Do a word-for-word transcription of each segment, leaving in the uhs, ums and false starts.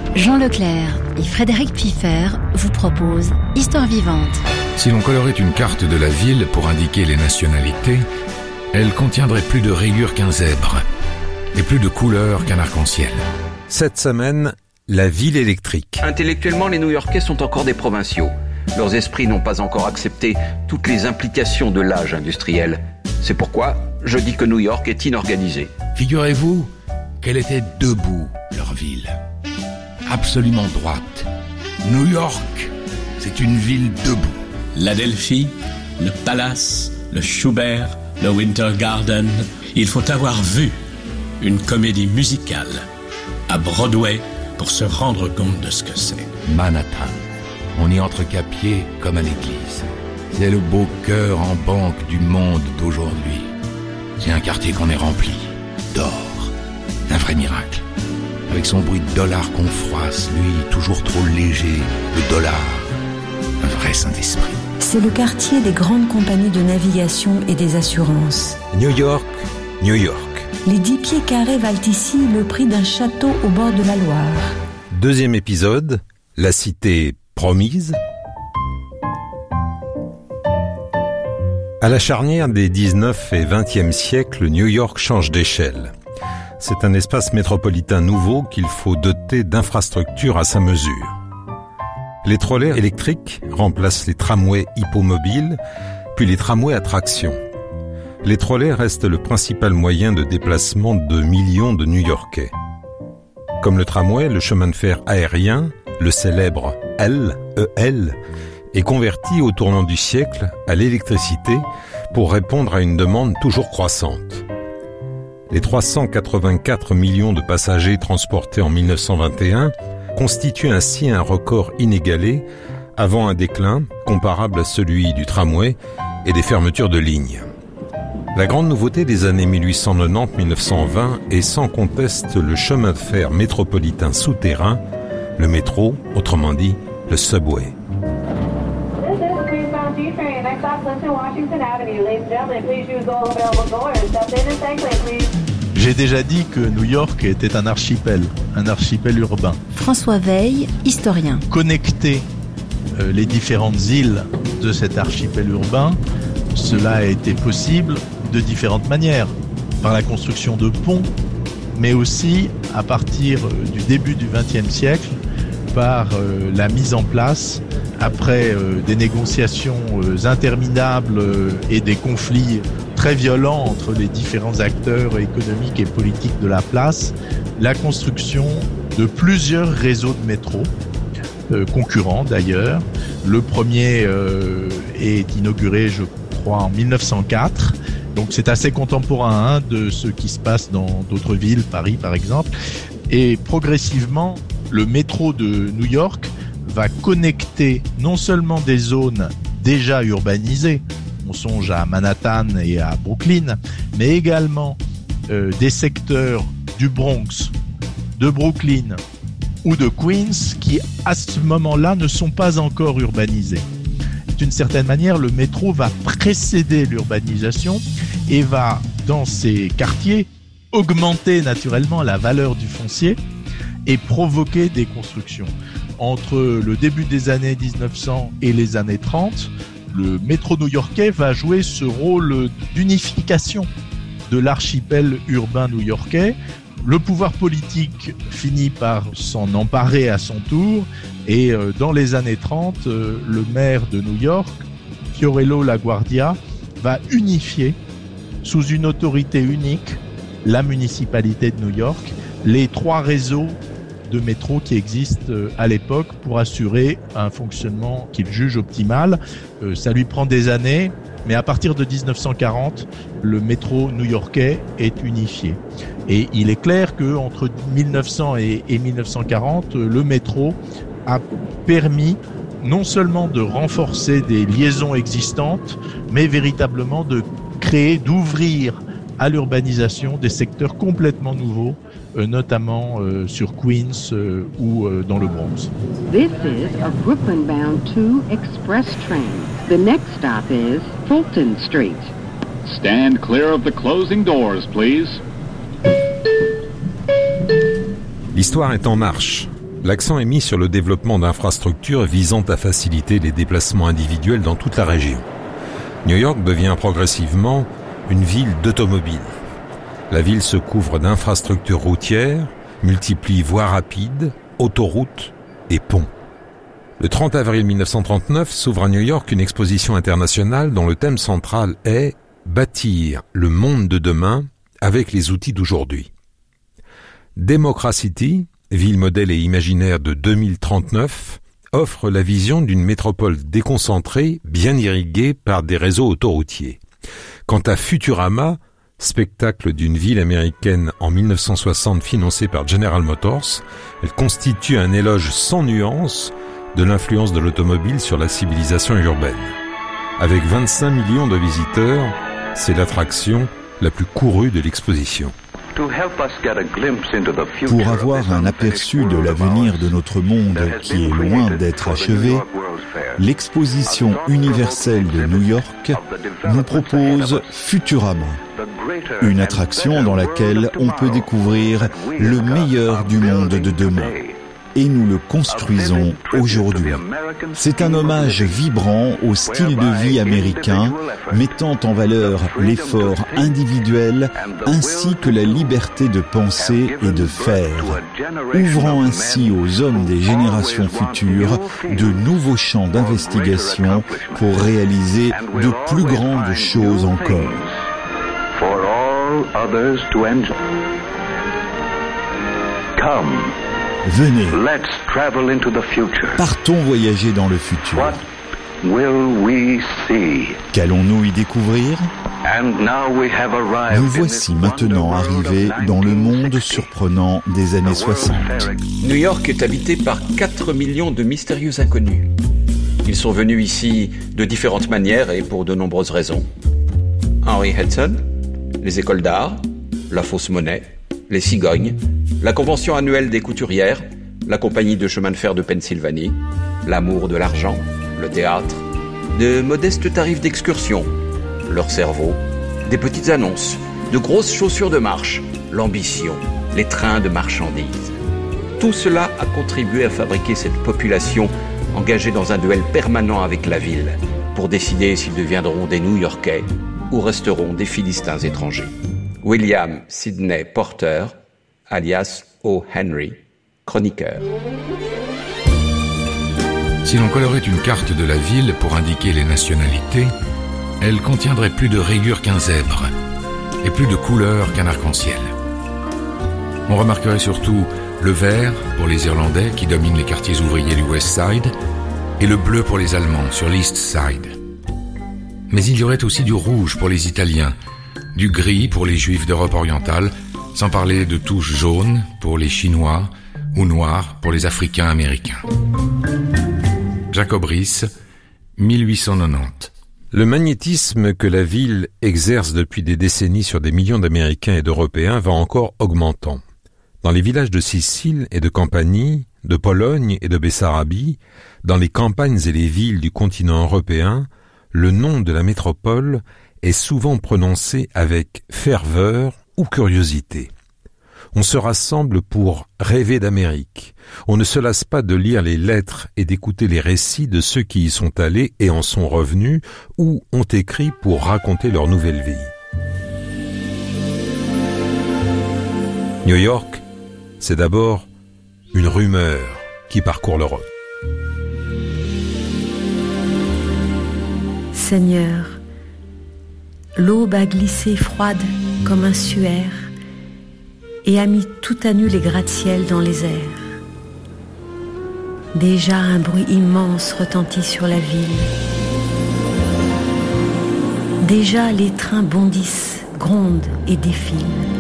Jean Leclerc et Frédéric Piffer vous proposent Histoire vivante. Si l'on colorait une carte de la ville pour indiquer les nationalités, elle contiendrait plus de rayures qu'un zèbre et plus de couleurs qu'un arc-en-ciel. Cette semaine, la ville électrique. Intellectuellement, les New-Yorkais sont encore des provinciaux. Leurs esprits n'ont pas encore accepté toutes les implications de l'âge industriel. C'est pourquoi je dis que New York est inorganisée. Figurez-vous qu'elle était debout, leur ville. Absolument droite. New York, c'est une ville debout. La Delphi, le Palace, le Schubert, le Winter Garden. Il faut avoir vu une comédie musicale à Broadway pour se rendre compte de ce que c'est. Manhattan. On y entre qu'à pied comme à l'église. C'est le beau cœur en banque du monde d'aujourd'hui. C'est un quartier qu'on est rempli d'or. Un vrai miracle. Avec son bruit de dollars qu'on froisse, lui, toujours trop léger, le dollar. Un vrai Saint-Esprit. C'est le quartier des grandes compagnies de navigation et des assurances. New York, New York. Les dix pieds carrés valent ici le prix d'un château au bord de la Loire. Deuxième épisode, la cité promise. À la charnière des dix-neuvième et vingtième siècles, New York change d'échelle. C'est un espace métropolitain nouveau qu'il faut doter d'infrastructures à sa mesure. Les trolleys électriques remplacent les tramways hippomobiles, puis les tramways à traction. Les trolleys restent le principal moyen de déplacement de millions de New-Yorkais. Comme le tramway, le chemin de fer aérien, le célèbre L E L, est converti au tournant du siècle à l'électricité pour répondre à une demande toujours croissante. Les trois cent quatre-vingt-quatre millions de passagers transportés en mille neuf cent vingt et un constituent ainsi un record inégalé avant un déclin comparable à celui du tramway et des fermetures de lignes. La grande nouveauté des années mille huit cent quatre-vingt-dix à mille neuf cent vingt est sans conteste le chemin de fer métropolitain souterrain, le métro, autrement dit le subway. J'ai déjà dit que New York était un archipel, un archipel urbain. François Veil, historien. Connecter euh, les différentes îles de cet archipel urbain, cela a été possible de différentes manières. Par la construction de ponts, mais aussi à partir du début du vingtième siècle, par euh, la mise en place, après euh, des négociations euh, interminables euh, et des conflits très violents entre les différents acteurs économiques et politiques de la place, la construction de plusieurs réseaux de métro, euh, concurrents d'ailleurs. Le premier euh, est inauguré, je crois, en mille neuf cent quatre. Donc c'est assez contemporain hein, de ce qui se passe dans d'autres villes, Paris par exemple. Et progressivement, le métro de New York va connecter non seulement des zones déjà urbanisées, on songe à Manhattan et à Brooklyn, mais également euh, des secteurs du Bronx, de Brooklyn ou de Queens qui à ce moment-là ne sont pas encore urbanisés. D'une certaine manière, le métro va précéder l'urbanisation et va, dans ces quartiers, augmenter naturellement la valeur du foncier et provoquer des constructions. Entre le début des années dix-neuf cents et les années trente, le métro new-yorkais va jouer ce rôle d'unification de l'archipel urbain new-yorkais. Le pouvoir politique finit par s'en emparer à son tour et dans les années trente, le maire de New York, Fiorello LaGuardia, va unifier sous une autorité unique la municipalité de New York, les trois réseaux de métro qui existent à l'époque pour assurer un fonctionnement qu'il juge optimal. Euh, ça lui prend des années, mais à partir de dix-neuf cent quarante, le métro new-yorkais est unifié. Et il est clair qu'entre mille neuf cents et, et mille neuf cent quarante, le métro a permis non seulement de renforcer des liaisons existantes, mais véritablement de créer, d'ouvrir à l'urbanisation des secteurs complètement nouveaux, euh, notamment euh, sur Queens euh, ou euh, dans le Bronx. This is a Brooklyn-bound two express train. The next stop is Fulton Street. Stand clear of the closing doors, please. L'histoire est en marche. L'accent est mis sur le développement d'infrastructures visant à faciliter les déplacements individuels dans toute la région. New York devient progressivement une ville d'automobiles. La ville se couvre d'infrastructures routières, multiplie voies rapides, autoroutes et ponts. Le trente avril mille neuf cent trente-neuf s'ouvre à New York une exposition internationale dont le thème central est « Bâtir le monde de demain avec les outils d'aujourd'hui ». Democracity, ville modèle et imaginaire de deux mille trente-neuf, offre la vision d'une métropole déconcentrée, bien irriguée par des réseaux autoroutiers. Quant à Futurama, spectacle d'une ville américaine en mille neuf cent soixante financé par General Motors, elle constitue un éloge sans nuance de l'influence de l'automobile sur la civilisation urbaine. Avec vingt-cinq millions de visiteurs, c'est l'attraction la plus courue de l'exposition. Pour avoir un aperçu de l'avenir de notre monde qui est loin d'être achevé, l'exposition universelle de New York nous propose Futurama, une attraction dans laquelle on peut découvrir le meilleur du monde de demain. Et nous le construisons aujourd'hui. C'est un hommage vibrant au style de vie américain, mettant en valeur l'effort individuel ainsi que la liberté de penser et de faire, ouvrant ainsi aux hommes des générations futures de nouveaux champs d'investigation pour réaliser de plus grandes choses encore. Come. Venez, partons voyager dans le futur. Qu'allons-nous y découvrir ? Nous voici maintenant arrivés dans le monde surprenant des années soixante. New York est habité par quatre millions de mystérieux inconnus. Ils sont venus ici de différentes manières et pour de nombreuses raisons. Henry Hudson, les écoles d'art, la fausse monnaie, les cigognes, la convention annuelle des couturières, la compagnie de chemin de fer de Pennsylvanie, l'amour de l'argent, le théâtre, de modestes tarifs d'excursion, leur cerveau, des petites annonces, de grosses chaussures de marche, l'ambition, les trains de marchandises. Tout cela a contribué à fabriquer cette population engagée dans un duel permanent avec la ville pour décider s'ils deviendront des New-Yorkais ou resteront des Philistins étrangers. William Sidney Porter, alias O. Henry, chroniqueur. Si l'on colorait une carte de la ville pour indiquer les nationalités, elle contiendrait plus de rayures qu'un zèbre et plus de couleurs qu'un arc-en-ciel. On remarquerait surtout le vert pour les Irlandais qui dominent les quartiers ouvriers du West Side et le bleu pour les Allemands sur l'East Side. Mais il y aurait aussi du rouge pour les Italiens, du gris pour les Juifs d'Europe orientale, sans parler de touches jaunes pour les Chinois ou noires pour les Africains américains. Jacob Riis, mille huit cent quatre-vingt-dix. Le magnétisme que la ville exerce depuis des décennies sur des millions d'Américains et d'Européens va encore augmentant. Dans les villages de Sicile et de Campanie, de Pologne et de Bessarabie, dans les campagnes et les villes du continent européen, le nom de la métropole est souvent prononcé avec ferveur ou curiosité. On se rassemble pour rêver d'Amérique. On ne se lasse pas de lire les lettres et d'écouter les récits de ceux qui y sont allés et en sont revenus ou ont écrit pour raconter leur nouvelle vie. New York, c'est d'abord une rumeur qui parcourt l'Europe. Seigneur, l'aube a glissé froide comme un suaire et a mis tout à nu les gratte-ciel dans les airs. Déjà un bruit immense retentit sur la ville. Déjà les trains bondissent, grondent et défilent.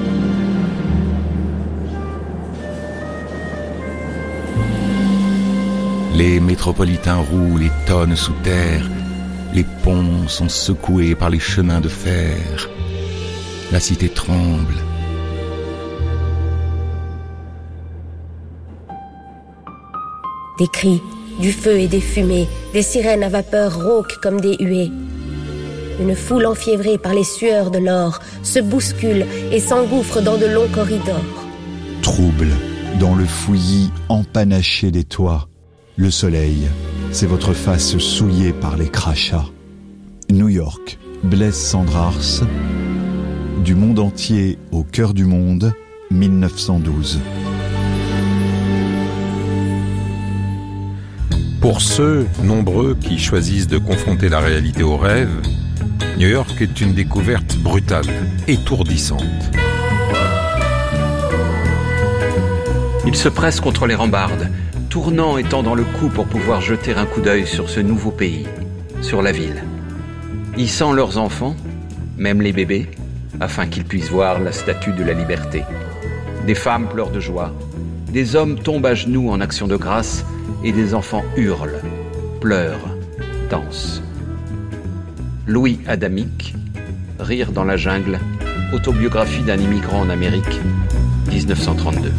Les métropolitains roulent et tonnent sous terre. Les ponts sont secoués par les chemins de fer. La cité tremble. Des cris, du feu et des fumées, des sirènes à vapeur rauques comme des huées. Une foule enfiévrée par les sueurs de l'or se bouscule et s'engouffre dans de longs corridors. Trouble, dans le fouillis empanaché des toits. Le soleil, c'est votre face souillée par les crachats. New York, Blaise Cendrars, du monde entier au cœur du monde, mille neuf cent douze. Pour ceux, nombreux, qui choisissent de confronter la réalité au rêve, New York est une découverte brutale, étourdissante. Il se presse contre les rambardes, tournant et tendant le cou pour pouvoir jeter un coup d'œil sur ce nouveau pays, sur la ville. Hissant leurs enfants, même les bébés, afin qu'ils puissent voir la statue de la liberté. Des femmes pleurent de joie, des hommes tombent à genoux en action de grâce et des enfants hurlent, pleurent, dansent. Louis Adamic, Rire dans la jungle, autobiographie d'un immigrant en Amérique, dix-neuf cent trente-deux.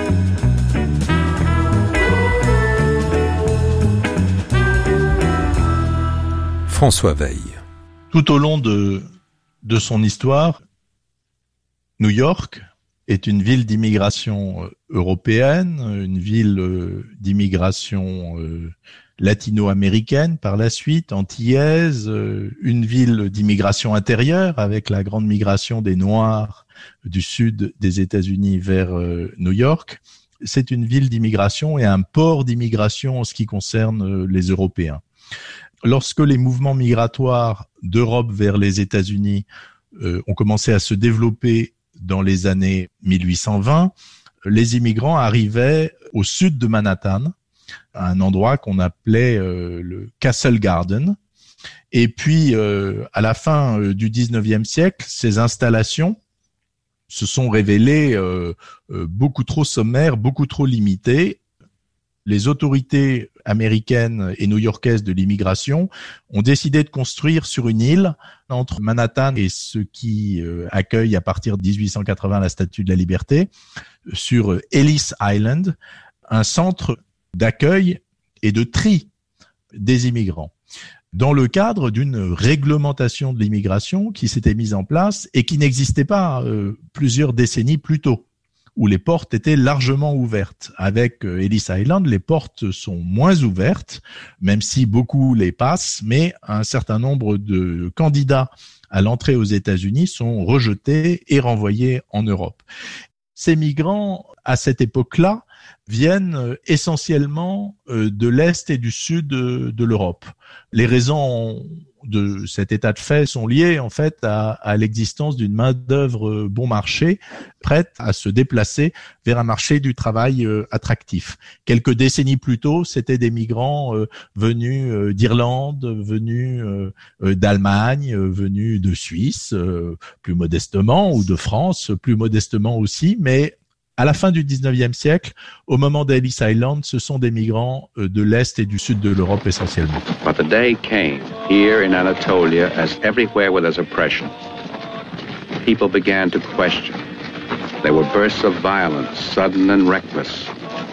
François Weil. Tout au long de, de son histoire, New York est une ville d'immigration européenne, une ville d'immigration latino-américaine par la suite, antillaise, une ville d'immigration intérieure avec la grande migration des Noirs du sud des États-Unis vers New York. C'est une ville d'immigration et un port d'immigration en ce qui concerne les Européens. Lorsque les mouvements migratoires d'Europe vers les États-Unis euh, ont commencé à se développer dans les années mille huit cent vingt, les immigrants arrivaient au sud de Manhattan, à un endroit qu'on appelait euh, le Castle Garden. Et puis, euh, à la fin euh, du dix-neuvième siècle, ces installations se sont révélées euh, euh, beaucoup trop sommaires, beaucoup trop limitées. Les autorités américaines et new-yorkaises de l'immigration ont décidé de construire sur une île entre Manhattan et ce qui euh, accueille à partir de dix-huit cent quatre-vingts la Statue de la Liberté, sur Ellis Island, un centre d'accueil et de tri des immigrants, dans le cadre d'une réglementation de l'immigration qui s'était mise en place et qui n'existait pas euh, plusieurs décennies plus tôt, où les portes étaient largement ouvertes. Avec Ellis Island, les portes sont moins ouvertes, même si beaucoup les passent, mais un certain nombre de candidats à l'entrée aux États-Unis sont rejetés et renvoyés en Europe. Ces migrants, à cette époque-là, viennent essentiellement de l'Est et du Sud de l'Europe. Les raisons de cet état de fait sont liées en fait à, à l'existence d'une main-d'œuvre bon marché, prête à se déplacer vers un marché du travail euh, attractif. Quelques décennies plus tôt, c'était des migrants euh, venus euh, d'Irlande, venus euh, euh, d'Allemagne, euh, venus de Suisse, euh, plus modestement, ou de France, plus modestement aussi, mais à la fin du dix-neuvième siècle, au moment d'Ellis Island, ce sont des migrants de l'Est et du Sud de l'Europe essentiellement. But the day came here in Anatolia, as everywhere where there's oppression. People began to question. There were bursts of violence, sudden and reckless.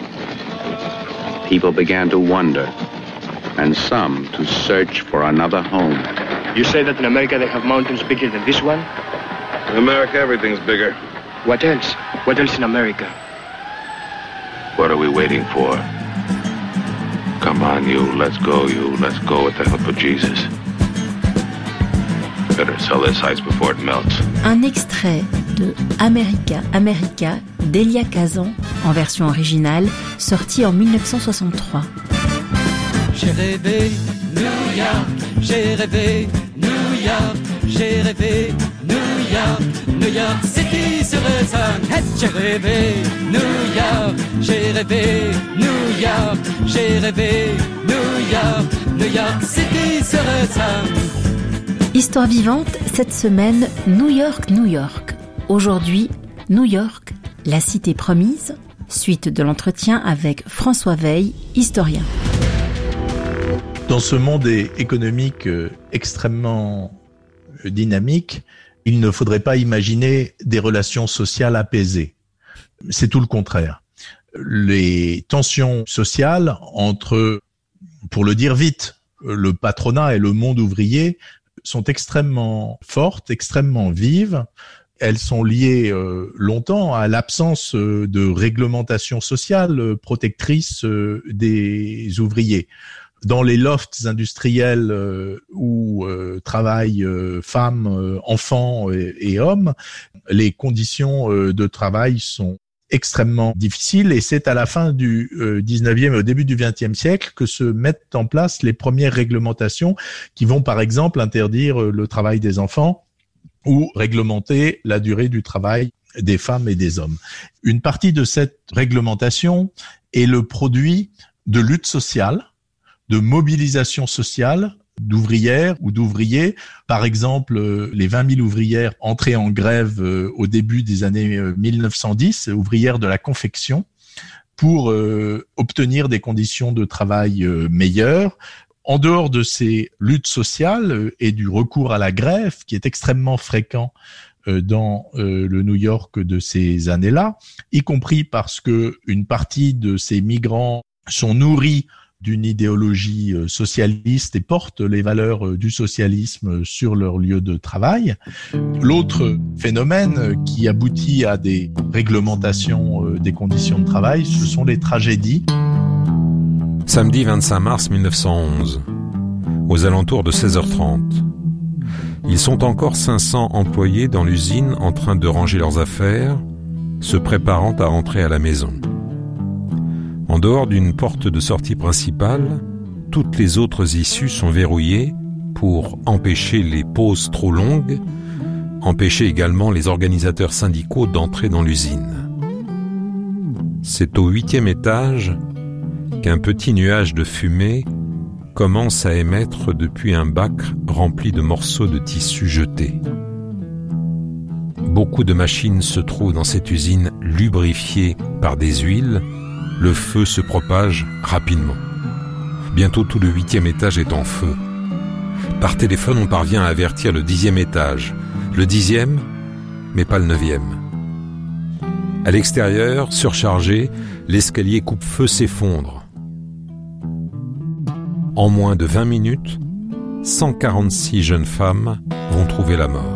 People began to wonder, and some to search for another home. You say that in America they have mountains bigger than this one? In America, everything's bigger. What else? What else in America? What are we waiting for? Come on, you. Let's go, you. Let's go with the help of Jesus. Better sell this ice before it melts. Un extrait de America, America d'Elia Kazan, en version originale, sorti en mille neuf cent soixante-trois. J'ai rêvé New York, j'ai rêvé New York, j'ai rêvé New York, New York City sur le sun. Hey, j'ai rêvé New York, j'ai rêvé New York, j'ai rêvé New York, New York City sur le sun. Histoire vivante, cette semaine, New York, New York. Aujourd'hui, New York, la cité promise. Suite de l'entretien avec François Weil, historien. Dans ce monde économique extrêmement dynamique, il ne faudrait pas imaginer des relations sociales apaisées. C'est tout le contraire. Les tensions sociales entre, pour le dire vite, le patronat et le monde ouvrier sont extrêmement fortes, extrêmement vives. elles sont liées euh, longtemps à l'absence euh, de réglementation sociale euh, protectrice euh, des ouvriers. Dans les lofts industriels euh, où euh, travaillent euh, femmes, euh, enfants et, et hommes, les conditions euh, de travail sont extrêmement difficiles et c'est à la fin du euh, dix-neuvième et au début du vingtième siècle que se mettent en place les premières réglementations qui vont par exemple interdire euh, le travail des enfants ou réglementer la durée du travail des femmes et des hommes. Une partie de cette réglementation est le produit de lutte sociale, de mobilisation sociale d'ouvrières ou d'ouvriers. Par exemple, les vingt mille ouvrières entrées en grève au début des années mille neuf cent dix, ouvrières de la confection, pour euh, obtenir des conditions de travail euh, meilleures. En dehors de ces luttes sociales et du recours à la grève, qui est extrêmement fréquent euh, dans euh, le New York de ces années-là, y compris parce que une partie de ces migrants sont nourris d'une idéologie socialiste et portent les valeurs du socialisme sur leur lieu de travail. L'autre phénomène qui aboutit à des réglementations des conditions de travail, ce sont les tragédies. Samedi vingt-cinq mars mille neuf cent onze, aux alentours de seize heures trente. Ils sont encore cinq cents employés dans l'usine en train de ranger leurs affaires, se préparant à rentrer à la maison. En dehors d'une porte de sortie principale, toutes les autres issues sont verrouillées pour empêcher les pauses trop longues, empêcher également les organisateurs syndicaux d'entrer dans l'usine. C'est au huitième étage qu'un petit nuage de fumée commence à émettre depuis un bac rempli de morceaux de tissu jetés. Beaucoup de machines se trouvent dans cette usine lubrifiée par des huiles. Le feu se propage rapidement. Bientôt tout le huitième étage est en feu. Par téléphone, on parvient à avertir le dixième étage, le dixième, mais pas le neuvième. À l'extérieur, surchargé, l'escalier coupe-feu s'effondre. En moins de vingt minutes, cent quarante-six jeunes femmes vont trouver la mort.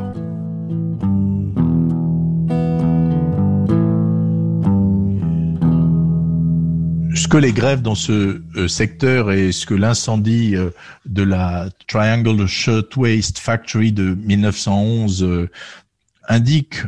Ce que les grèves dans ce euh, secteur et ce que l'incendie euh, de la Triangle Shirtwaist Factory de mille neuf cent onze euh, indiquent,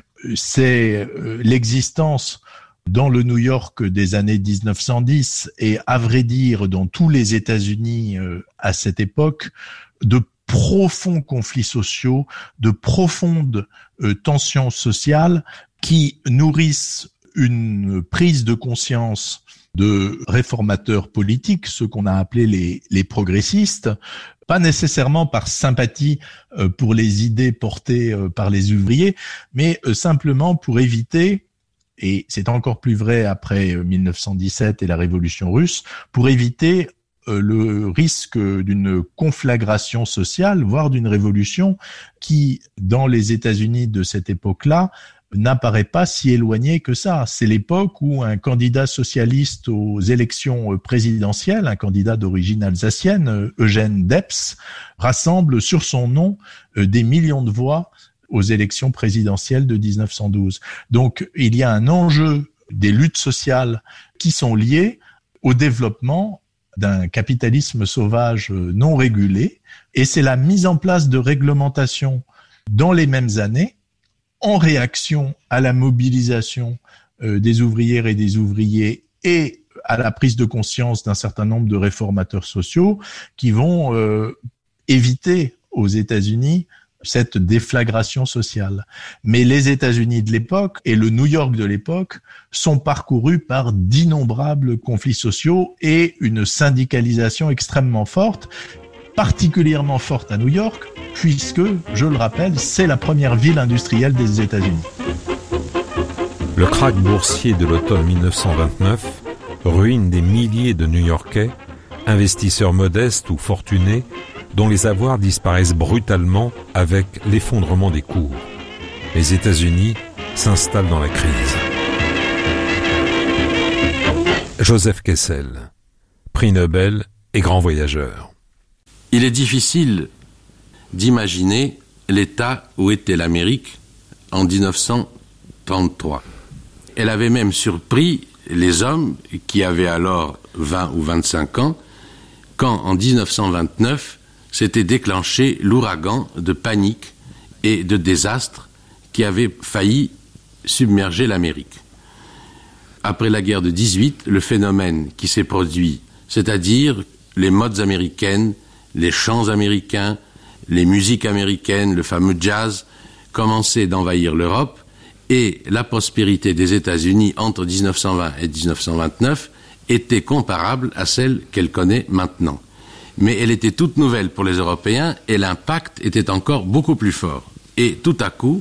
c'est euh, l'existence dans le New York des années dix-neuf cent dix et à vrai dire dans tous les États-Unis euh, à cette époque, de profonds conflits sociaux, de profondes euh, tensions sociales qui nourrissent une prise de conscience de réformateurs politiques, ceux qu'on a appelés les, les progressistes, pas nécessairement par sympathie euh, pour les idées portées euh, par les ouvriers, mais euh, simplement pour éviter, et c'est encore plus vrai après euh, mille neuf cent dix-sept et la Révolution russe, pour éviter euh, le risque d'une conflagration sociale, voire d'une révolution qui, dans les États-Unis de cette époque-là, n'apparaît pas si éloigné que ça. C'est l'époque où un candidat socialiste aux élections présidentielles, un candidat d'origine alsacienne, Eugène Debs, rassemble sur son nom des millions de voix aux élections présidentielles de dix-neuf cent douze. Donc, il y a un enjeu des luttes sociales qui sont liées au développement d'un capitalisme sauvage non régulé, et c'est la mise en place de réglementations dans les mêmes années en réaction à la mobilisation euh, des ouvrières et des ouvriers et à la prise de conscience d'un certain nombre de réformateurs sociaux qui vont euh, éviter aux États-Unis cette déflagration sociale. Mais les États-Unis de l'époque et le New York de l'époque sont parcourus par d'innombrables conflits sociaux et une syndicalisation extrêmement forte, particulièrement forte à New York, puisque, je le rappelle, c'est la première ville industrielle des États-Unis. Le krach boursier de l'automne mille neuf cent vingt-neuf ruine des milliers de New-Yorkais, investisseurs modestes ou fortunés, dont les avoirs disparaissent brutalement avec l'effondrement des cours. Les États-Unis s'installent dans la crise. Joseph Kessel, prix Nobel et grand voyageur. Il est difficile d'imaginer l'état où était l'Amérique en dix-neuf cent trente-trois. Elle avait même surpris les hommes qui avaient alors vingt ou vingt-cinq ans, quand en dix-neuf cent vingt-neuf s'était déclenché l'ouragan de panique et de désastre qui avait failli submerger l'Amérique. Après la guerre de dix-huit, le phénomène qui s'est produit, c'est-à-dire les modes américaines, les chants américains, les musiques américaines, le fameux jazz, commençaient d'envahir l'Europe, et la prospérité des États-Unis entre dix-neuf cent vingt et dix-neuf cent vingt-neuf était comparable à celle qu'elle connaît maintenant. Mais elle était toute nouvelle pour les Européens et l'impact était encore beaucoup plus fort. Et tout à coup,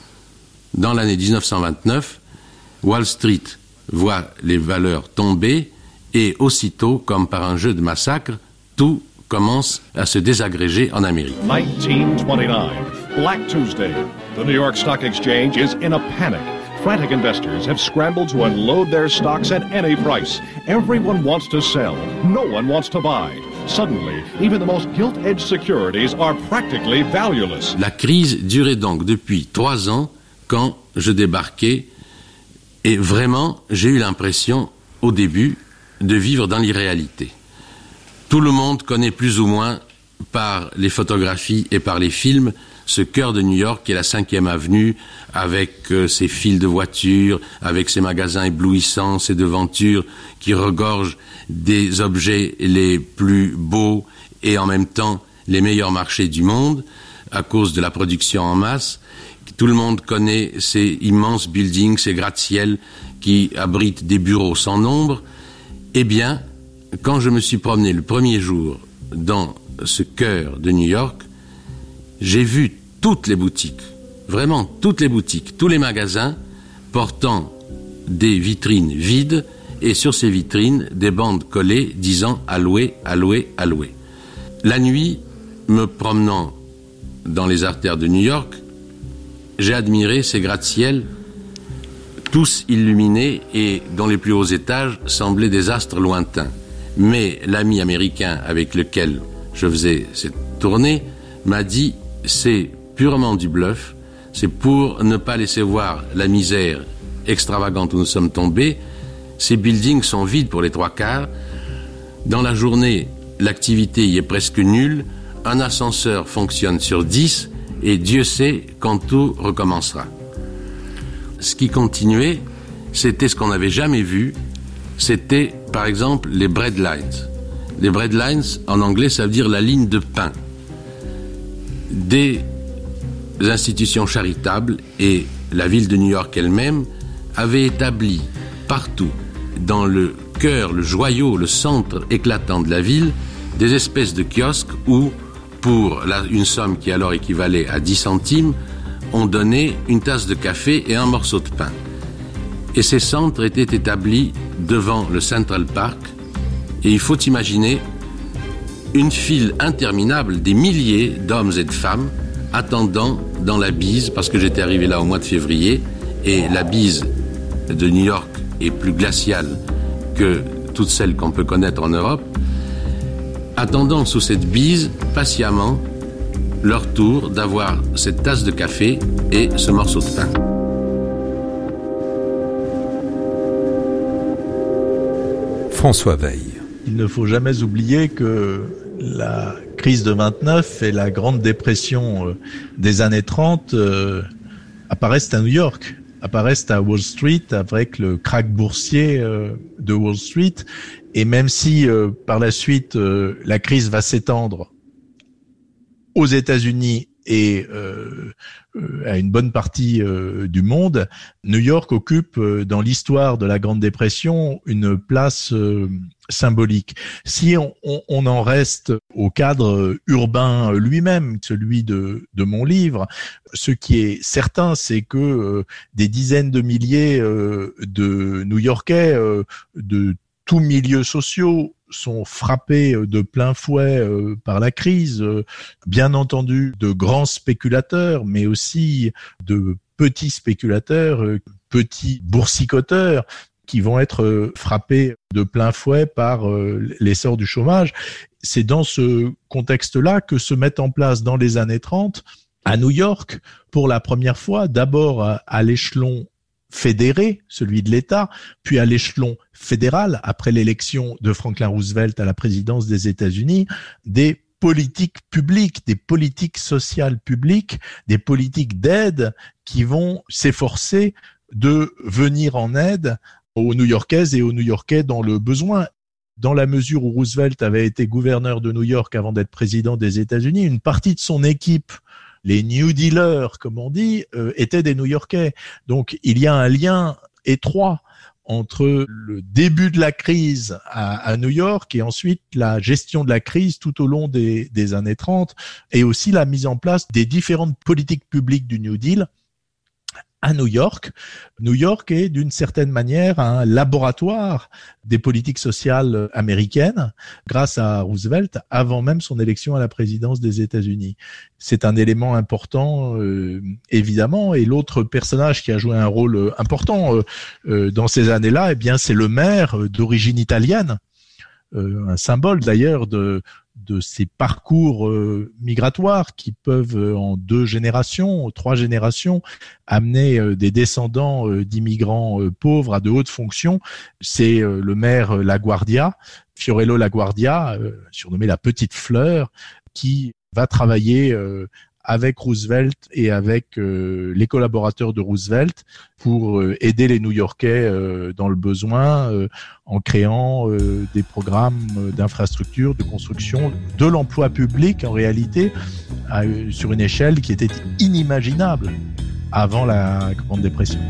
dans l'année dix-neuf cent vingt-neuf, Wall Street voit les valeurs tomber et aussitôt, comme par un jeu de massacre, tout commence à se désagréger en Amérique. nineteen twenty-nine, Black Tuesday. The New York Stock Exchange is in a panic. Frantic investors have scrambled to unload their stocks at any price. Everyone wants to sell. No one wants to buy. Suddenly, even the most gilt-edged securities are practically valueless. La crise durait donc depuis trois ans quand je débarquais et vraiment, j'ai eu l'impression, au début, de vivre dans l'irréalité. Tout le monde connaît plus ou moins, par les photographies et par les films, ce cœur de New York qui est la cinquième avenue, avec euh, ses files de voitures, avec ses magasins éblouissants, ses devantures qui regorgent des objets les plus beaux et en même temps les meilleurs marchés du monde, à cause de la production en masse. Tout le monde connaît ces immenses buildings, ces gratte-ciels qui abritent des bureaux sans nombre. Eh bien, quand je me suis promené le premier jour dans ce cœur de New York, j'ai vu toutes les boutiques, vraiment toutes les boutiques, tous les magasins portant des vitrines vides et sur ces vitrines des bandes collées disant « à louer, à louer, à louer ». La nuit, me promenant dans les artères de New York, j'ai admiré ces gratte-ciels tous illuminés et dont les plus hauts étages semblaient des astres lointains. Mais l'ami américain avec lequel je faisais cette tournée m'a dit « c'est purement du bluff, c'est pour ne pas laisser voir la misère extravagante où nous sommes tombés. Ces buildings sont vides pour les trois quarts. Dans la journée, l'activité y est presque nulle. Un ascenseur fonctionne sur dix et Dieu sait quand tout recommencera. » Ce qui continuait, c'était ce qu'on n'avait jamais vu. C'était, par exemple, les bread lines. Les bread lines, en anglais, ça veut dire la ligne de pain. Des institutions charitables et la ville de New York elle-même avaient établi partout, dans le cœur, le joyau, le centre éclatant de la ville, des espèces de kiosques où, pour la, une somme qui alors équivalait à dix centimes, on donnait une tasse de café et un morceau de pain. Et ces centres étaient établis devant le Central Park, et il faut imaginer une file interminable, des milliers d'hommes et de femmes attendant dans la bise, parce que j'étais arrivé là au mois de février, et la bise de New York est plus glaciale que toutes celles qu'on peut connaître en Europe, attendant sous cette bise patiemment leur tour d'avoir cette tasse de café et ce morceau de pain. François Veil. Il ne faut jamais oublier que la crise de vingt-neuf et la grande dépression des années trente euh, apparaissent à New York, apparaissent à Wall Street avec le krach boursier euh, de Wall Street. Et même si euh, par la suite euh, la crise va s'étendre aux États-Unis et euh, euh, à une bonne partie euh, du monde, New York occupe euh, dans l'histoire de la Grande Dépression une place euh, symbolique. Si on, on, on en reste au cadre urbain lui-même, celui de, de mon livre, ce qui est certain, c'est que euh, des dizaines de milliers euh, de New-Yorkais euh, de tous milieux sociaux sont frappés de plein fouet par la crise, bien entendu de grands spéculateurs, mais aussi de petits spéculateurs, petits boursicoteurs, qui vont être frappés de plein fouet par l'essor du chômage. C'est dans ce contexte-là que se mettent en place dans les années trente à New York, pour la première fois, d'abord à, à l'échelon fédéré, celui de l'État, puis à l'échelon fédéral, après l'élection de Franklin Roosevelt à la présidence des États-Unis, des politiques publiques, des politiques sociales publiques, des politiques d'aide qui vont s'efforcer de venir en aide aux New-Yorkaises et aux New-Yorkais dans le besoin. Dans la mesure où Roosevelt avait été gouverneur de New York avant d'être président des États-Unis, une partie de son équipe, les New Dealers, comme on dit, euh, étaient des New-Yorkais. Donc, il y a un lien étroit entre le début de la crise à, à New York et ensuite la gestion de la crise tout au long des, des années trente et aussi la mise en place des différentes politiques publiques du New Deal à New York. New York est d'une certaine manière un laboratoire des politiques sociales américaines grâce à Roosevelt avant même son élection à la présidence des États-Unis. C'est un élément important euh, évidemment, et l'autre personnage qui a joué un rôle important euh, euh, dans ces années-là, eh bien c'est le maire d'origine italienne, euh, un symbole d'ailleurs de de ces parcours euh, migratoires qui peuvent euh, en deux générations, trois générations, amener euh, des descendants euh, d'immigrants euh, pauvres à de hautes fonctions. C'est euh, le maire euh, LaGuardia, Fiorello LaGuardia, euh, surnommé la Petite Fleur, qui va travailler euh, avec Roosevelt et avec euh, les collaborateurs de Roosevelt pour euh, aider les New-Yorkais euh, dans le besoin euh, en créant euh, des programmes d'infrastructure, de construction, de l'emploi public en réalité à, sur une échelle qui était inimaginable avant la Grande Dépression.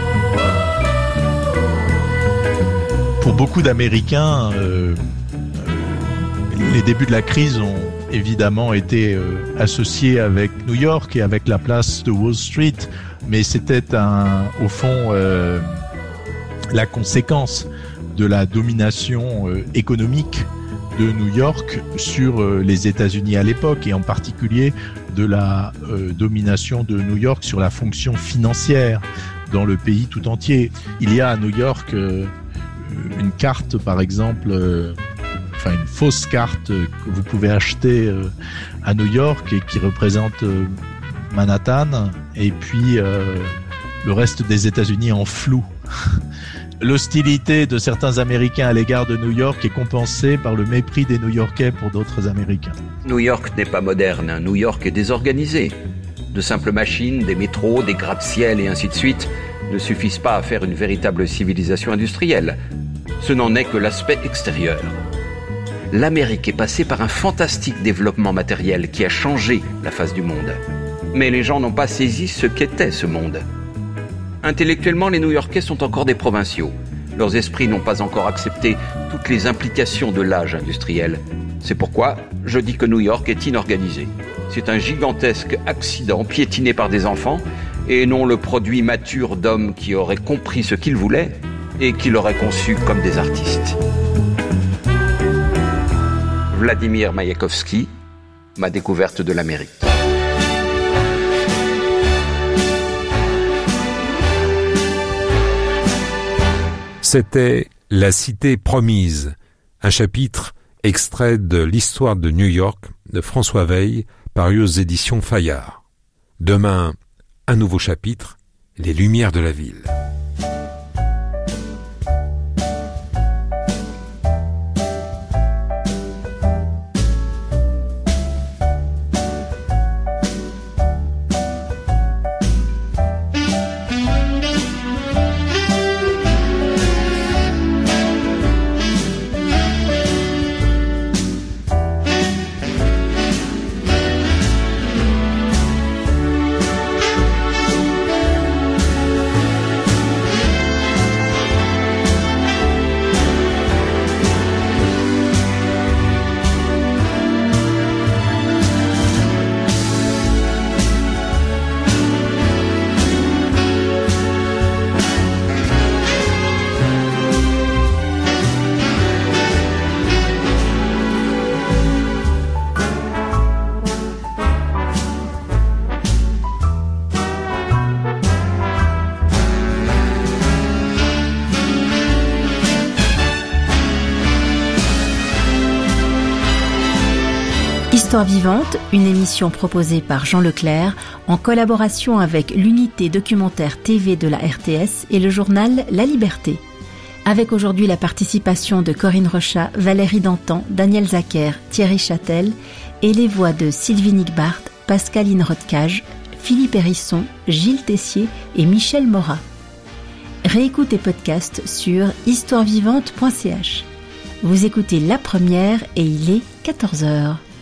Pour beaucoup d'Américains, euh, les débuts de la crise ont évidemment été euh, associés avec New York et avec la place de Wall Street, mais c'était un, au fond euh, la conséquence de la domination euh, économique de New York sur euh, les États-Unis à l'époque, et en particulier de la euh, domination de New York sur la fonction financière dans le pays tout entier. Il y a à New York euh, une carte, par exemple, euh, enfin une fausse carte que vous pouvez acheter euh, à New York et qui représente euh, Manhattan, et puis euh, le reste des États-Unis en flou. L'hostilité de certains Américains à l'égard de New York est compensée par le mépris des New-Yorkais pour d'autres Américains. New York n'est pas moderne, New York est désorganisé. De simples machines, des métros, des gratte-ciel et ainsi de suite ne suffisent pas à faire une véritable civilisation industrielle. Ce n'en est que l'aspect extérieur. L'Amérique est passée par un fantastique développement matériel qui a changé la face du monde. Mais les gens n'ont pas saisi ce qu'était ce monde. Intellectuellement, les New-Yorkais sont encore des provinciaux. Leurs esprits n'ont pas encore accepté toutes les implications de l'âge industriel. C'est pourquoi je dis que New York est inorganisé. C'est un gigantesque accident piétiné par des enfants et non le produit mature d'hommes qui auraient compris ce qu'ils voulaient et qui l'auraient conçu comme des artistes. Vladimir Maïakovski, ma découverte de l'Amérique. C'était La Cité promise, un chapitre extrait de l'histoire de New York de François Weil, paru aux éditions Fayard. Demain, un nouveau chapitre, Les Lumières de la ville. Histoire vivante, une émission proposée par Jean Leclerc en collaboration avec l'unité documentaire T V de la R T S et le journal La Liberté. Avec aujourd'hui la participation de Corinne Rochat, Valérie Dantan, Daniel Zacher, Thierry Châtel et les voix de Sylvie Nicbart, Pascaline Rodcage, Philippe Hérisson, Gilles Tessier et Michel Morat. Réécoute et podcast sur histoire vivante point c h. Vous écoutez La Première et il est quatorze heures.